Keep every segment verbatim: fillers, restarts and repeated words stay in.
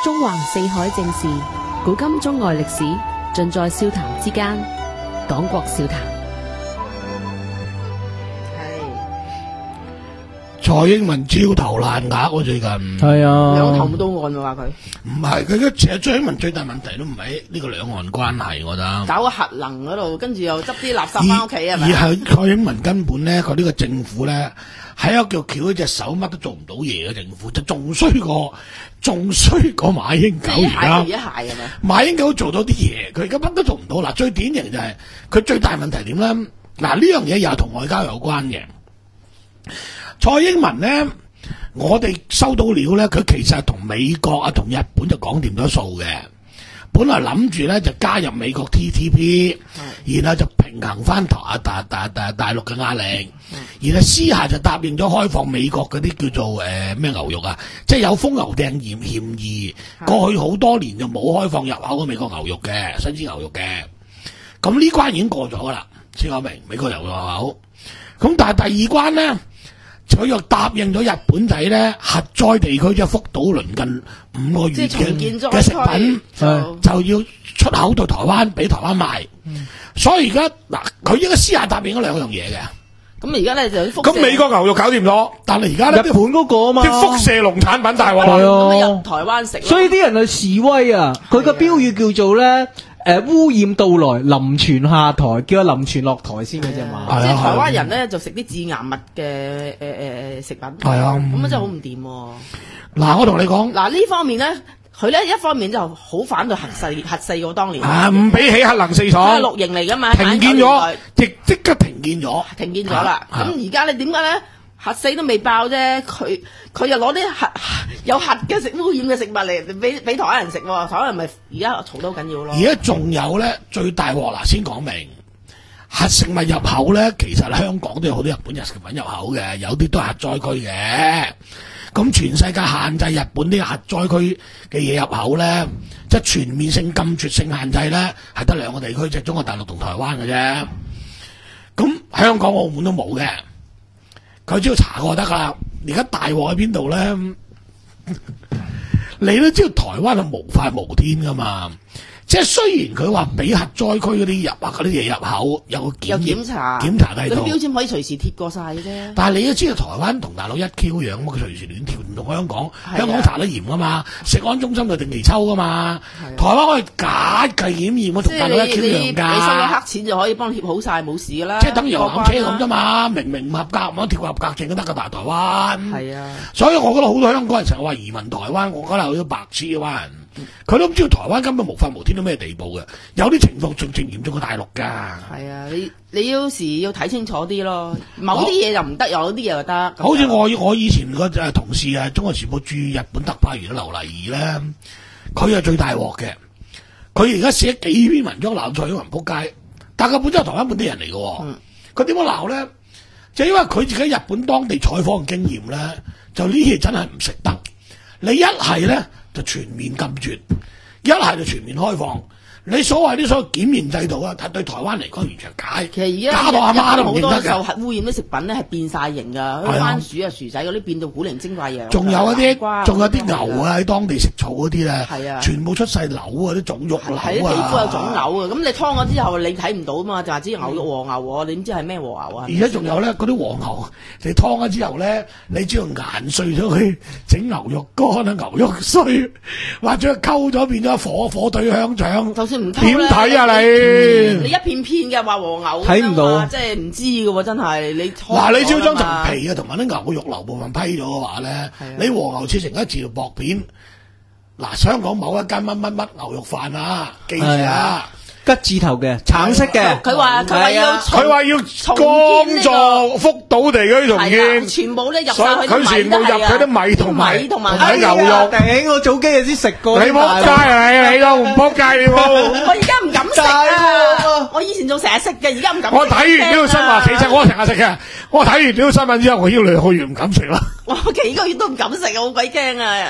中橫四海正事，古今中外歷史，盡在笑談之間。講國笑談。 蔡英文焦頭爛額喎，最近係啊， 兩頭都案喎話佢。 唔係佢嘅，其實蔡英文最大問題都唔係呢個兩岸關係，我覺得搞個核能嗰度，跟住又執啲垃圾翻屋企係咪？ 而係蔡英文根本咧，佢呢個政府咧係一個叫翹一隻手，乜都做唔到嘢嘅政府，就仲衰過仲衰過馬英九而家。 一鞋係咪？ 馬英九做到啲嘢，佢而家乜都做唔到。嗱，最典型就係、是、佢最大問題點咧？嗱，呢樣嘢又同外交有關嘅。蔡英文咧，我哋收到料咧，佢其實係同美國啊、同日本就講掂咗數嘅。本來諗住咧就加入美國 T T P， 然後就平衡翻台大大大大陸嘅壓力，然後私下就答應咗開放美國嗰啲叫做誒咩、呃、牛肉啊，即係有瘋牛病嫌嫌疑，過去好多年就冇開放入口嘅美國牛肉嘅新鮮牛肉嘅。咁呢關已經過咗噶啦，先講明美國牛肉入口。咁但係第二關咧。佢又答應咗日本仔咧，核災地區即係福島鄰近五個月嘅嘅食品就，就要出口到台灣，俾台灣賣。嗯、所以而家嗱，佢應該私下答應咗兩樣嘢嘅。 咁而家咧就輻咁美國牛肉搞掂咗，但係而家日本嗰個啊嘛， 啲輻射農產品大鑊， 咁入台灣食。 所以啲人去示威啊，佢個標語叫做咧。誒、呃，污染到來，林泉下台，叫阿林泉落台先嘅啫嘛。 即係台灣人咧就食啲致癌物嘅誒誒食品，係啊，咁啊真係好唔掂。 嗱，我同你講， 嗱呢方面咧，佢咧一方面就好反對核四核四個當年， 啊唔俾起核能四廠， 綠營嚟噶嘛， 停建咗，即即刻停建咗， 停建咗啦。咁而家你點解咧？核四都未爆啫，佢佢又攞啲核有核嘅食污染嘅食物嚟俾俾台灣人食喎，台灣人咪而家嘈得好緊要咯。 而家仲有咧最大鑊啦，先講明核食物入口咧，其實香港都有好多日本日食品入口嘅，有啲都係核災區嘅。咁全世界限制日本啲核災區嘅嘢入口咧，即係全面性禁絕性限制咧，係得兩個地區，即係中國大陸同台灣嘅啫。咁香港、澳門都冇嘅。佢只要查過得噶啦，而家大鑊喺邊度咧？你都知道台灣係無法無天噶嘛？即係雖然佢話俾核災區嗰啲入啊嗰啲嘢入口有個檢有檢查檢查喺度， 嗰啲標籤可以隨時貼過晒嘅啫。但係你都知道台灣同大陸一 Q 樣，咁佢隨時亂跳，唔同香港。香港查得嚴噶嘛，食安中心就定期抽噶嘛。台灣可以假計檢驗，我同大陸一 Q 樣㗎。 你收咗黑錢就可以幫你貼好晒，冇事㗎啦。 即係等於遊覽車咁啫嘛，明明唔合格，我貼合格證都得㗎，大台灣。係啊，所以我覺得好多香港人成日話移民台灣，我覺得好多白痴嘅灣人。佢都唔知道台灣根本無法無天到咩地步嘅，有啲情況仲仲嚴重過大陸㗎。係啊，你你有時要睇清楚啲咯，某啲嘢就唔得，有啲嘢就得。 好似我我以前個誒同事啊，中國時報駐日本特派員劉麗儀咧，佢係最大鑊嘅。佢而家寫幾篇文章鬧蔡英文仆街，但係佢本身係台灣本地人嚟嘅。佢點樣鬧咧？就因為佢自己日本當地採訪嘅經驗咧，就呢嘢真係唔食得。你一係咧就全面禁絕，一係就全面開放。你所謂啲所謂檢驗制度啊，對台灣嚟講完全假。 其實而家假到阿媽都唔認得㗎。 好多受核污染啲食品咧係變晒形㗎，番薯啊、薯仔嗰啲變到古靈精怪嘢。 仲有一啲，仲有啲牛啊喺當地食草嗰啲咧，全部出晒瘤啊，啲腫肉瘤啊。係啲皮膚有腫瘤啊，咁你劏咗之後你睇唔到啊嘛，就係知牛肉和牛喎，你唔知係咩和牛啊？而家仲有咧，嗰啲和牛你劏咗之後咧，你只要研碎咗佢整牛肉乾啊、牛肉碎，或者溝咗變咗火火腿香腸。點睇啊你？你一片片嘅話和牛睇唔到，即係唔知嘅喎，真係你嗱你只要將層皮啊同埋啲牛肉瘤部分批咗嘅話咧，你和牛切成一條薄片，嗱香港某一間乜乜乜牛肉飯啊，記住啊！吉字頭嘅，橙色嘅。佢話佢話要佢話要幫助福島地區重建，全部咧入晒佢佢全部入佢啲米同米同埋牛肉。頂我早幾日先食過。你仆街啊你你都唔仆街你我而家唔敢食啊！我以前仲成日食嘅，而家唔敢。我睇完呢個新聞，其實我成日食嘅。我睇完呢個新聞之後，我已經兩個月唔敢食啦。我幾個月都唔敢食啊，好鬼驚啊！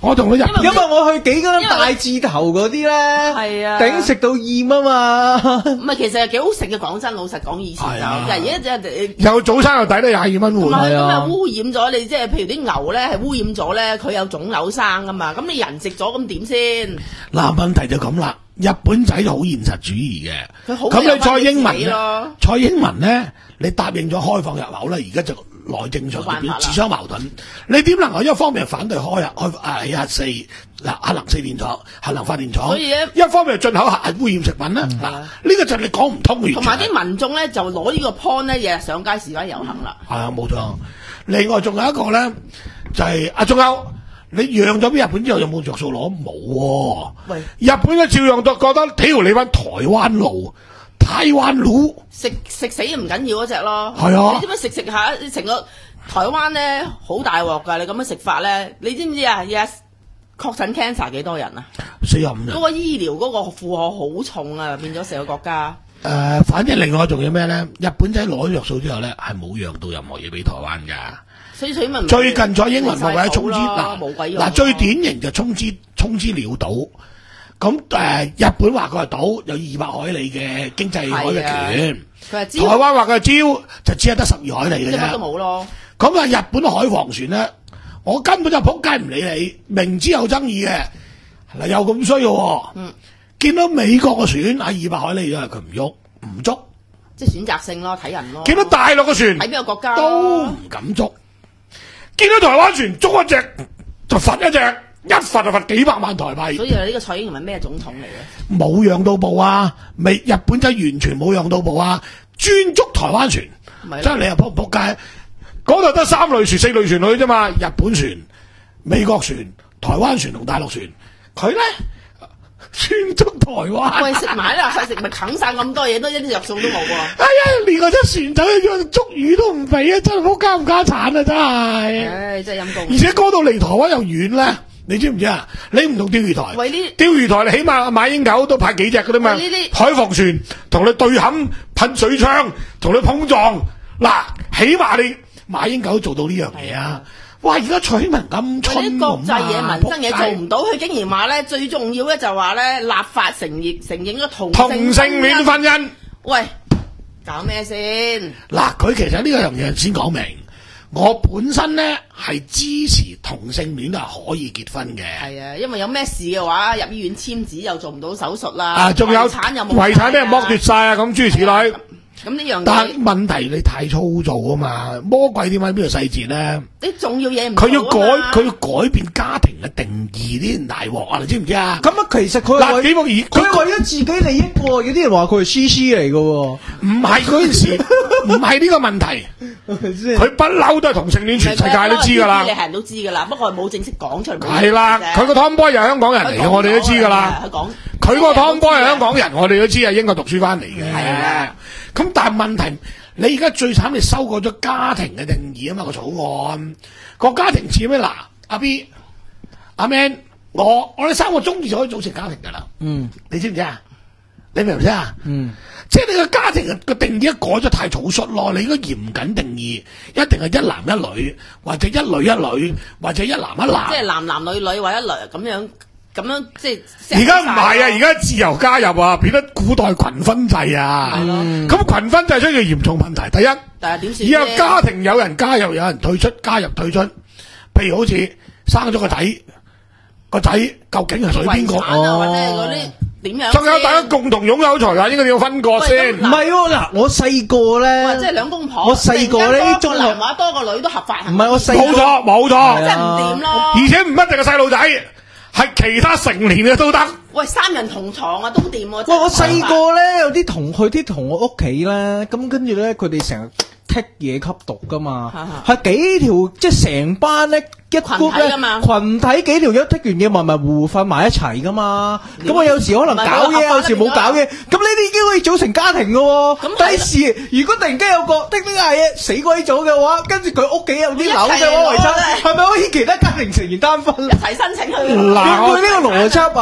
我同佢入， 因為我去幾間大字頭嗰啲咧， 係啊， 頂食到厭啊嘛。 唔係，其實係幾好食嘅。講真，老實講，以前就，但係而家即係有早餐又抵得廿二蚊換。 係啊，咁啊污染咗你，即係譬如啲牛咧係污染咗咧，佢有腫瘤生噶嘛，咁你人食咗咁點先？ 嗱，問題就咁啦，日本仔就好現實主義嘅。 佢好咁你蔡英文咧， 蔡英文咧，你答應咗開放入口咧，而家就內政上邊自相矛盾。你點能夠一方面反對開開誒核四嗱核能四電廠、核能發電廠， 所以咧一方面進口核污染食品咧？嗱、嗯，呢個就你講唔通嘅。 同埋啲民眾咧就攞呢個 point 咧，日日上街示威遊行啦。 係啊，冇錯。另外仲有一個咧，就係阿中歐。你讓咗俾日本之後有冇着數攞？冇喎。喂，日本咧照樣都覺得，屌你班台灣佬、台灣佬食食死唔緊要嗰隻咯。 係啊， 你知唔知食食下成個台灣咧好大鑊㗎？你咁樣食法咧，你知唔知啊？日日確診 cancer 幾多人啊？ 四十五人。 嗰個醫療嗰個負荷好重啊，變咗成個國家。 誒、呃，反正另外仲有咩咧？日本仔攞咗藥數之後咧，係冇讓到任何嘢俾台灣㗎。 所以所以咪最近蔡英文話為咗衝資嗱嗱最典型就衝資衝資鳥島，咁誒、呃、日本話佢係島有二百海里嘅經濟海域權，台灣話佢係礁就只係得十二海里嘅啫， 乜都冇咯。 咁啊日本海防船咧，我根本就仆街唔理你，明知有爭議嘅嗱又咁衰嘅，嗯，見到美國嘅船喺二百海里咗，佢唔喐唔捉， 即係選擇性咯，睇人咯。 見到大陸嘅船喺邊個國家都唔敢捉。見到台灣船捉一隻就罰一隻，一罰就罰幾百萬台幣。 所以呢個蔡英文係咩總統嚟嘅？ 冇讓到步啊！未日本仔完全冇讓到步啊！專捉台灣船，真係你又仆仆街。嗰度得三類船、四類船去啫嘛。日本船、美國船、台灣船同大陸船，佢咧專捉台灣。 喂，食埋啦，細食咪啃晒咁多嘢，都一啲藥數都冇喎。 哎呀，連嗰隻船仔去捉魚都唔俾啊！真係好家唔家產啊！真係。 唉、哎，真係陰公。 而且嗰度離台灣又遠咧，你知唔知啊？你唔同釣魚台， 喂呢釣魚台你起碼馬英九都派幾隻噶啦嘛。海防船同你對冚噴水槍，同你碰撞。嗱，起碼你馬英九做到呢樣嘢啊！哇！而家蔡英文咁蠢， 國際嘢、民生嘢做唔到，佢竟然話咧最重要咧就話咧立法承認承認咗同同性戀婚姻。 喂，搞咩先？ 嗱，佢其實呢個樣嘢先講明，我本身咧係支持同性戀係可以結婚嘅。 係啊，因為有咩事嘅話，入醫院簽紙又做唔到手術啦。 啊，仲有遺產又冇遺產俾人剝奪晒啊！咁諸如此類。 咁呢樣， 但係問題你太粗糙啊嘛！魔鬼點解邊個細節咧？ 啲重要嘢唔佢要改，佢要改變家庭嘅定義，啲大鑊啊！你知唔知啊？ 咁啊，其實佢嗱幾個意， 佢為咗自己利益喎。有啲人話佢係 C C 嚟嘅喎， 唔係嗰件事，唔係呢個問題。佢不嬲都係同性戀，全世界都知㗎啦。 你係人都知㗎啦，不過冇正式講出嚟。 係啦，佢個 Tomboy 又係香港人嚟嘅，我哋都知㗎啦。佢講佢個 Tomboy 係香港人，我哋都知係英國讀書翻嚟嘅。係啊。咁但係問題，你而家最慘，你修改咗家庭嘅定義啊嘛，個草案個家庭似咩？嗱，阿 B、阿 Man， 我我哋三個中意就可以組成家庭噶啦。嗯，你知唔知啊？你明唔明啊？嗯，即係你個家庭嘅定義一改咗太草率咯，你應該嚴謹定義，一定係一男一女，或者一女一女，或者一男一男。 即係男男女女或者一女咁樣。咁樣即係而家唔係啊！而家自由加入啊，變得古代群分制啊。係咯。咁群分制出現嚴重問題。第一， 但係點算？ 以後家庭有人加入，有人退出，加入退出。譬如好似生咗個仔，個仔究竟係屬於邊個？ 哦，或者嗰啲點樣？ 仲有大家共同擁有財產，應該要分割先。 唔係喎，嗱，我細個咧， 即係兩公婆。 我細個咧，中學話多個女都合法。唔係我細冇錯冇錯， 真係唔掂咯。 而且唔一定係細路仔。係其他成年嘅都得。 喂，三人同床啊，都掂喎。 喂，我細個咧有啲同去啲同學屋企咧，咁跟住咧佢哋成日剔嘢吸毒噶嘛，係幾條即係成班咧一 group 咧群體幾條友剔完嘢埋埋糊瞓埋一齊噶嘛。咁我有時可能搞嘢，有時冇搞嘢，咁呢啲已經可以組成家庭噶喎。咁第時如果突然間有個剔啲嗌嘢死鬼咗嘅話，跟住佢屋企有啲樓就攞遺產，係咪可以其他家庭成員單分？ 一齊申請去。 嗱，佢呢個邏輯啊！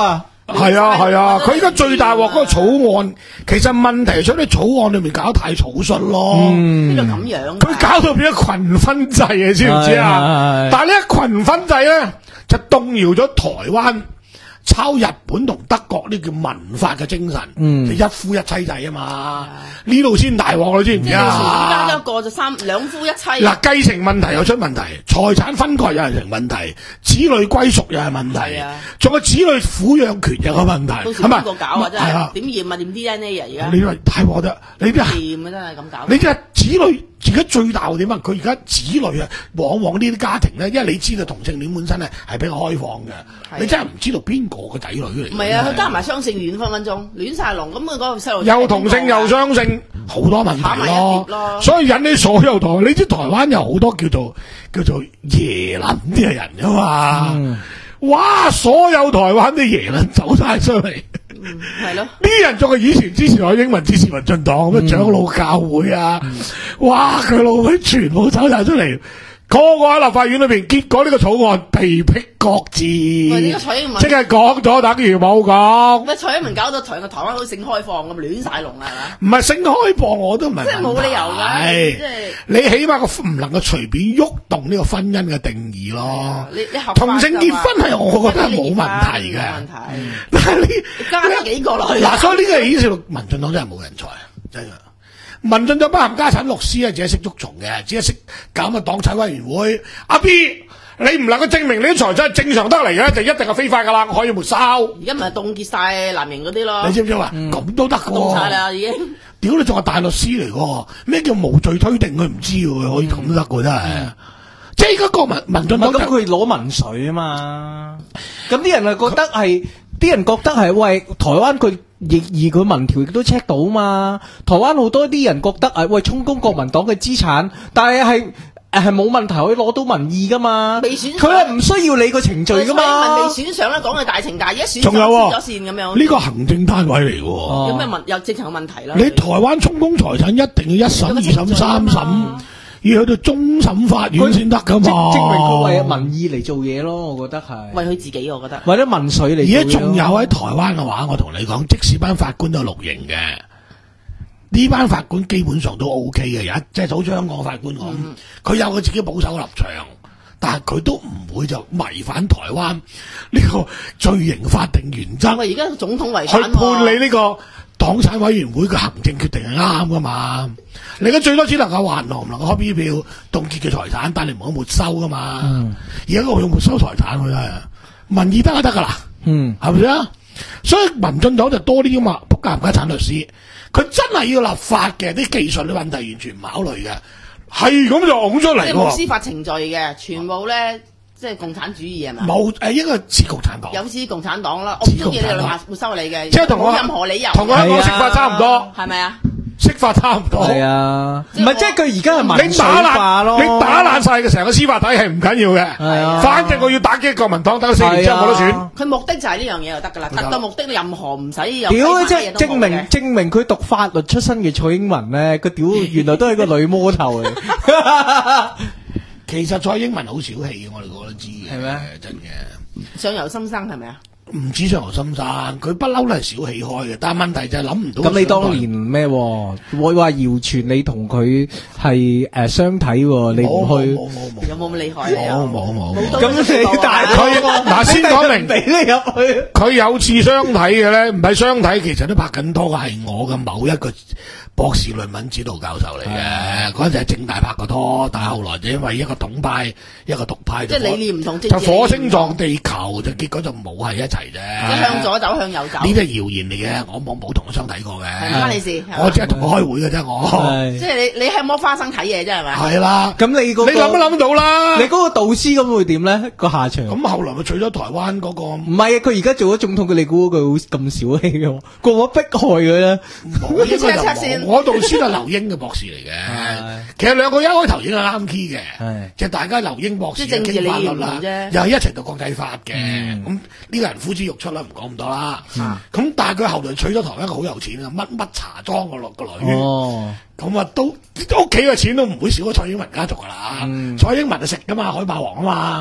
係啊係啊，佢而家最大鑊嗰個草案，其實問題出喺草案裏面搞得太草率咯。 邊度咁樣？ 佢搞到變咗群分制啊，知唔知啊？但係呢一群分制咧，就動搖咗台灣抄日本同德國呢叫民法嘅精神，嗯，就一夫一妻制啊嘛，呢度先大鑊，你知唔知啊？ 加一個就三兩夫一妻。 嗱，繼承問題又出問題，財產分割又係成問題，子女歸屬又係問題，仲有子女撫養權又有問題， 係咪？邊個搞啊？真係點驗啊？點 D N A 啊？而家你話太鑊得，你啲驗啊！真係咁搞。 你啲子女。而家最大嘅點啊？佢而家子女啊，往往呢啲家庭咧，因為你知道同性戀本身咧係比較開放嘅，你真係唔知道邊個嘅仔女嚟。 唔係啊，佢加埋雙性戀分分鐘亂晒龍，咁啊嗰個細路又同性又雙性，好多問題咯。 咯所以引起所有台，你知台灣有好多叫做叫做耶撚啲嘅人噶嘛？嗯、哇！所有台灣啲耶撚走晒出嚟。 嗯，係咯， 呢人仲係以前支持我英文支持民進黨咁嘅長老教會啊，嗯、哇！佢老鬼全部走晒出嚟，個個喺立法院裏邊，結果呢個草案被迫擱置。 呢個蔡英文即係講咗等於冇講。 乜蔡英文搞到台個台灣好性開放咁亂晒龍啦，係嘛？唔係性開放我都唔係， 即係冇理由㗎，即係你起碼個唔能夠隨便喐動呢個婚姻嘅定義咯。 你你同性結婚係我覺得係冇問題嘅， 問題。 但係你加多幾個落去嗱，所以呢個顯示到民進黨真係冇人才，真係。民進黨不含家產律師啊，只係識捉蟲嘅，只係識搞個黨產委員會。阿 B， 你唔能夠證明你啲財產係正常得嚟嘅，就一定係非法噶啦，我可以沒收。 而家咪凍結晒藍營嗰啲咯。 你知唔知話？咁、嗯、都得嘅。凍晒啦，已經。 屌你仲係大律師嚟嘅，咩叫無罪推定？佢唔知喎，可以咁都得嘅真係。嗯、即係而家國民民進黨咁佢攞民粹啊嘛。咁啲人係覺得係，啲人覺得係喂台灣佢。亦而佢民調亦都 check 到嘛？台灣好多啲人覺得誒，喂，充公國民黨嘅資產，但係係誒係冇問題可以攞到民意噶嘛？ 未選佢係唔需要你個程序噶嘛？ 未選上咧，講嘅大情大義，一選仲有咗線咁樣。 呢個行政單位嚟嘅， 哦、有咩問有正常嘅問題啦？ 你台灣充公財產一定要一審、二審、三審。要去到終審法院先得噶嘛？ 證明佢為民意嚟做嘢咯，我覺得係為佢自己，我覺得為咗民粹嚟。 而家仲有喺台灣嘅話，我同你講，即使班法官都係綠營嘅，呢班法官基本上都 O K 嘅。有即係好似香港法官講，佢、嗯、有佢自己保守立場，但係佢都唔會就違反台灣呢個罪刑法定原則。 喂，而家總統違反去判你呢個黨產委員會嘅行政決定係啱噶嘛？你而家最多只能夠還落，唔能夠開 B 票凍結嘅財產，但你唔可以沒收噶嘛？而家我用沒收財產，佢真係民意得就得噶啦，嗯，係咪啊？所以民進黨就多啲噶嘛，仆家唔家產律師，佢真係要立法嘅，啲技術嘅問題完全唔考慮嘅，係咁就拱出嚟。 即係冇司法程序嘅，全部咧。即係共產主義係嘛？ 冇誒，應該似共產黨。 有似共產黨啦，我唔中意你哋話沒收你嘅， 即係同我任何理由， 同我香港釋法差唔多， 係咪啊？ 釋法差唔多， 係啊，唔係即係佢而家係民粹化咯， 你打爛晒嘅成個司法體系唔緊要嘅，係啊，反正我要打擊國民黨，等四年之後冇得選。 佢目的就係呢樣嘢就得㗎啦，達到目的任何唔使有。 屌，即係證明證明佢讀法律出身嘅蔡英文咧，佢屌原來都係個女魔頭嚟。 其實蔡英文好小氣嘅，我哋個個都知嘅，係咩？真嘅。 上游心生係咪啊？ 唔止上游心生，佢不嬲都係小氣開嘅。但係問題就係諗唔到。 咁你當年咩？會話謠傳你同佢係誒相睇，你唔去？ 冇冇冇。 有冇咁厲害？冇冇冇。 咁你大佢嗱先講明， 俾你入去。 佢有次相睇嘅咧，唔係相睇，其實都拍緊拖嘅係我嘅某一個博士論文指導教授嚟嘅，嗰陣係正大拍過拖，但係後來就因為一個統派，一個獨派， 即係理念唔同， 就火星撞地球，就結果就冇喺一齊啫。 即係向左走，向右走。 呢啲係謠言嚟嘅，我冇冇同佢相睇過嘅。 唔關你事， 我只係同佢開會嘅啫，我。 即係你你係摸花生睇嘢啫，係咪？ 係啦， 咁你個你諗都諗到啦。 你嗰個導師咁會點咧？個下場？ 咁後來佢娶咗台灣嗰個。唔係啊，佢而家做咗總統，佢你估佢咁小氣嘅？個個迫害佢咧。 我導師係劉英嘅博士嚟嘅，其實兩個一開頭已經係啱 key 嘅，即係大家劉英博士傾法律啦，又係一齊讀國際法嘅，咁呢個人呼之欲出啦，唔講咁多啦。咁但係佢後來娶咗台灣一個好有錢啊，乜乜茶莊個落個女，咁啊都屋企嘅錢都唔會少咗蔡英文家族噶啦，蔡英文就食噶嘛，海霸王啊嘛。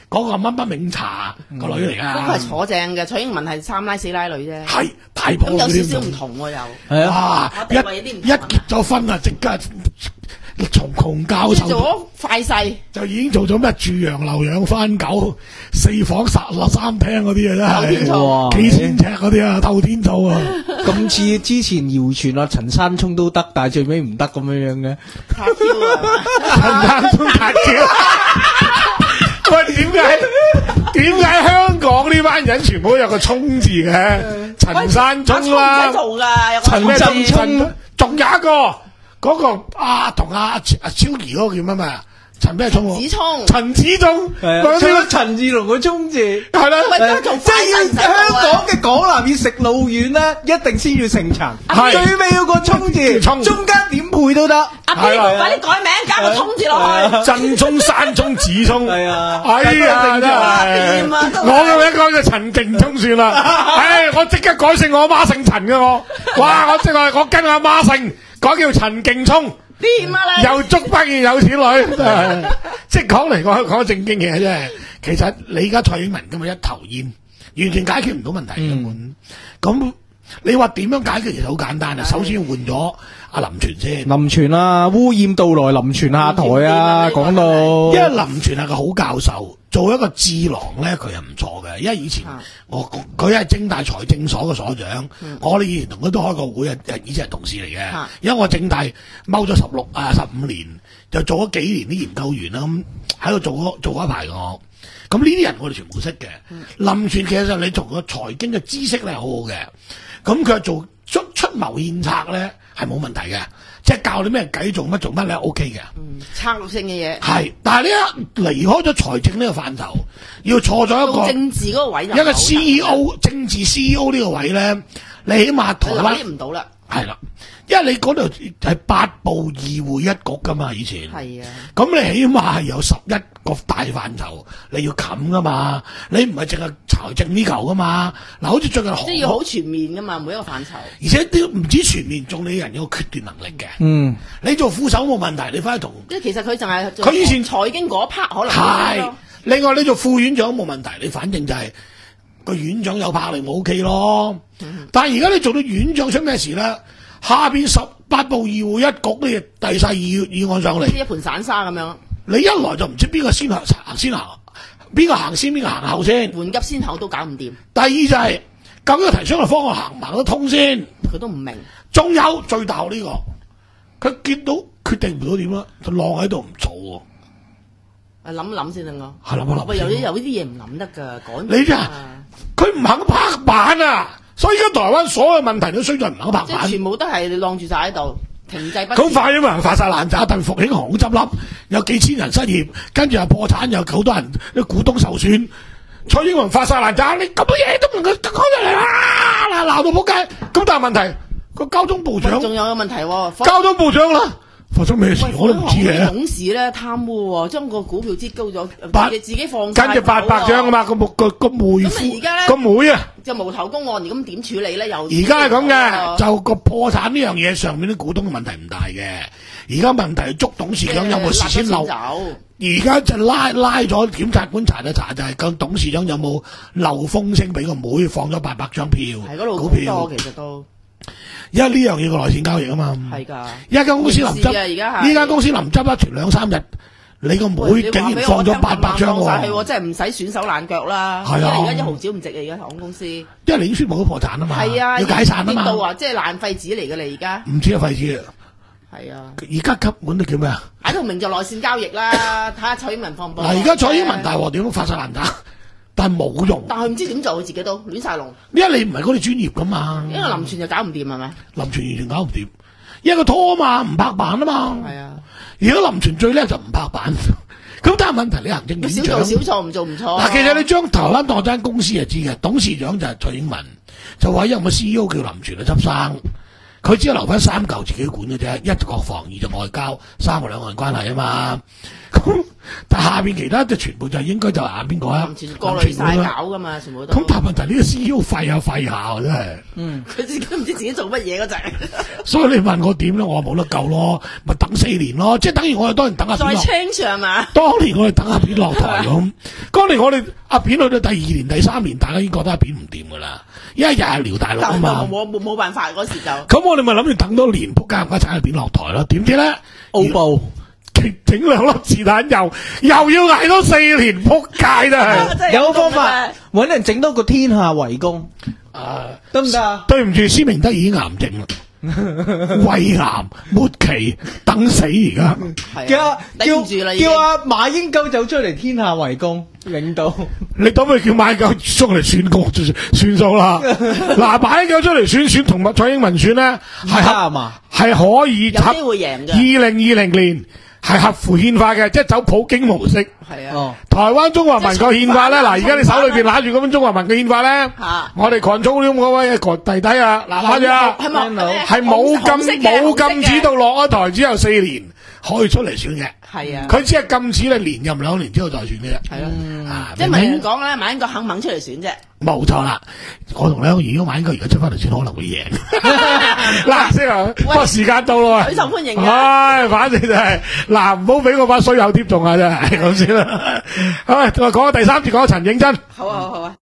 嗰個乜乜茗茶個女嚟㗎。 嗰個係坐正嘅，蔡英文係三奶四奶女啫。 係大波咁有少少唔同喎又。 係啊，一一結咗婚啊，即刻從窮教授做咗快婿， 就已經做咗咩住洋樓養番狗、四房殺落三廳嗰啲啊，真係幾千尺嗰啲啊，透天厝啊！ 咁似之前謠傳啊，陳山聰都得，但係最尾唔得咁樣樣嘅。 塔挑啊！ 陳山聰塔挑。喂，點解點解香港呢班人全部都有個聰字嘅？陳山聰啦， 唔使做㗎， 陳咩聰？仲有一個。嗰、那個啊，同阿阿超儀嗰個叫乜咩啊？陳咩聰？ 子聰。 陳子聰。 係。除咗陳志龍個聰字。係啦。 即係香港嘅港男要食老丸咧，一定先要成陳。係。最尾要個聰字，中間點配都得。 阿邊個快啲改名，加個聰字落去。 振聰、山聰、子聰。係啊。哎呀，真係。我嘅名改就陳勁聰算啦。唉，我即刻改姓我阿媽姓陳嘅我。哇！我即係我跟阿媽姓。講叫陳勁聰， 掂啊你！ 又捉翻件有錢女，即係講嚟講去講正經嘢啫。其實你而家蔡英文咁啊一頭煙，完全解決唔到問題根本。咁、嗯、你話點樣解決？其實好簡單啊。首先換咗阿林全先。林全啊，污染到來，林全下台啊！講到， 因為林全係個好教授，做一個智囊咧，佢係唔錯嘅。因為以前我佢係政大財政所嘅所長，嗯、我哋以前同佢都開過會啊，以前係同事嚟嘅。嗯、因為我政大踎咗十六啊十五年，就做咗幾年啲研究員啦，咁喺度做咗做咗一排我。咁呢啲人我哋全部識嘅。嗯、林全其實你從個財經嘅知識咧係好好嘅，咁佢做出出謀獻策咧係冇問題嘅。即係教你咩計做乜做乜咧 OK 嘅， 嗯，策略性嘅嘢係，但係呢一離開咗財政呢個範疇，要坐咗一個政治嗰個位， 一個 C E O 政治 C E O 呢個位咧，你起碼台灣唔到啦， 係啦，因為你嗰度係八部二會一局噶嘛，以前係啊， 咁你起碼係有十一個大範疇你要冚噶嘛，你唔係淨係財政呢嚿噶嘛，嗱，好似最近即係要好全面噶嘛，每一個範疇， 而且都唔止全面，仲你人有決斷能力嘅， 嗯， 你做副手冇問題，你翻去同， 即係其實佢就係佢以前財經嗰 part 可能係，另外你做副院長冇問題，你反正就係、是、個院長有魄力冇 OK 咯，嗯、但係而家你做到院長出咩事咧？下邊十八部二會一局呢，遞晒議議案上嚟， 一盤散沙咁樣。 你一來就唔知邊個先行行先行，邊個行先邊個行後先， 緩急先後都搞唔掂。 第二就係、是、究竟提出嘅方案行唔行得通先， 佢都唔明。 仲有最大呢、這個，佢見到決定唔到點啦，就晾喺度唔做喎。 誒諗諗先得我。 係諗一諗。 喂，有啲有呢啲嘢唔諗得㗎，趕你真係佢唔肯拍板啊！所以而家台灣所有問題都衰在唔肯拍板， 即係全部都係晾住晒喺度，停滯不前。 咁快啲人發晒爛渣，但復興航空執笠，有幾千人失業，跟住又破產，有好多人啲股東受損。蔡英文發晒爛渣，你咁多嘢都唔能夠講出嚟啦，鬧到仆街。咁但係問題個交通部長仲有個問題喎， 交通部長啦。發生咩事我都唔知嘅。 董事咧貪污喎，將個股票擠高咗， 八自己放跟住八百張啊嘛，個個個妹夫咁而家咧個妹啊， 就無頭公案，而咁點處理咧？又而家係咁嘅，就個破產呢樣嘢上面啲股東嘅問題唔大嘅，而家問題係捉董事長有冇事先漏。而家就拉拉咗檢察官查一查，就係個董事長有冇漏風聲俾個妹放咗八百張票， 係嗰度股票多其實都。 因為呢樣嘢個內線交易啊嘛， 係㗎。 一間公司臨執，呢間公司臨執一團兩三日，你個妹竟然放咗八百張喎， 真係唔使損手爛腳啦。 係啊， 因為而家一毫子唔值啊，而家航空公司。因為你已經宣布咗破產啊嘛， 係啊， 要解散啊嘛。 到啊，即係爛廢紙嚟㗎啦，而家。 唔知係廢紙啊。 係啊。 而家根本都叫咩啊？ 擺到明就內線交易啦，睇下蔡英文放唔放。 嗱，而家蔡英文大鑊點樣發晒爛渣？但係冇用， 但係唔知點做，佢自己都亂晒龍。 因為你唔係嗰啲專業噶嘛， 因為林全就搞唔掂係咪？ 林全完全搞唔掂，因為佢拖啊嘛，唔拍板啊嘛。 係啊， 而家林全最叻就唔拍板，咁但係問題你行政院長少做少錯，唔做唔錯。 嗱，其實你將台灣當間公司就知嘅，董事長就係蔡英文，就話有個 C E O 叫林全去執生，佢只係留翻三嚿自己管嘅啫，一國防，二就外交，三個兩岸關係啊嘛。咁但下邊其他就全部就應該就下邊個啊， 過濾晒搞噶嘛，全部都。 咁但係問題呢個 C E O 廢下廢下真係。 嗯，佢自己都唔知自己做乜嘢嗰陣。 所以你問我點咧，我話冇得救咯，咪等四年咯，即係等於我哋當年等阿片落。 再 change 係嘛？ 當年我哋等阿片落台咁，當年我哋阿片去到第二年、第三年，大家已經覺得阿片唔掂噶啦，因為日日撩大陸啊嘛。 冇冇冇辦法嗰時就。 咁我哋咪諗住等多年，仆街唔該踩阿片落台咯。點知咧， 澳布整兩粒子彈又又要捱多四年，仆街真係。 有方法搵人整多個天下圍攻， 啊得唔得啊？ 對唔住，施明德已經癌症啦。胃癌末期等死而家， 叫叫叫阿馬英九走出嚟天下圍攻領導，你等佢叫馬英九出嚟選過算數啦。嗱，馬英九出嚟選選同蔡英文選咧係合嘛，係可以有機會贏嘅。二零二零年係合乎憲法嘅，即係走普京模式。係啊，台灣中華民國憲法咧，嗱，而家你手裏邊揦住嗰本中華民國憲法咧，我哋 control 嗰位弟弟啊，嗱，揦住啊，係冇禁冇禁止到落咗台之後四年可以出嚟選嘅。係啊，佢只係禁止你連任兩年之後再選嘅啫。係咯，啊，即係咪人講咧，馬英九肯唔肯出嚟選啫？冇錯啦，我同你講，如果馬英九而家出翻嚟選，可能會贏。嗱，先啊，不過時間到咯，許受歡迎嘅。唉，反正就係嗱，唔好俾我把衰友貼中啊，真係咁先啦。好，我講第三節講陳映真。好啊，好啊。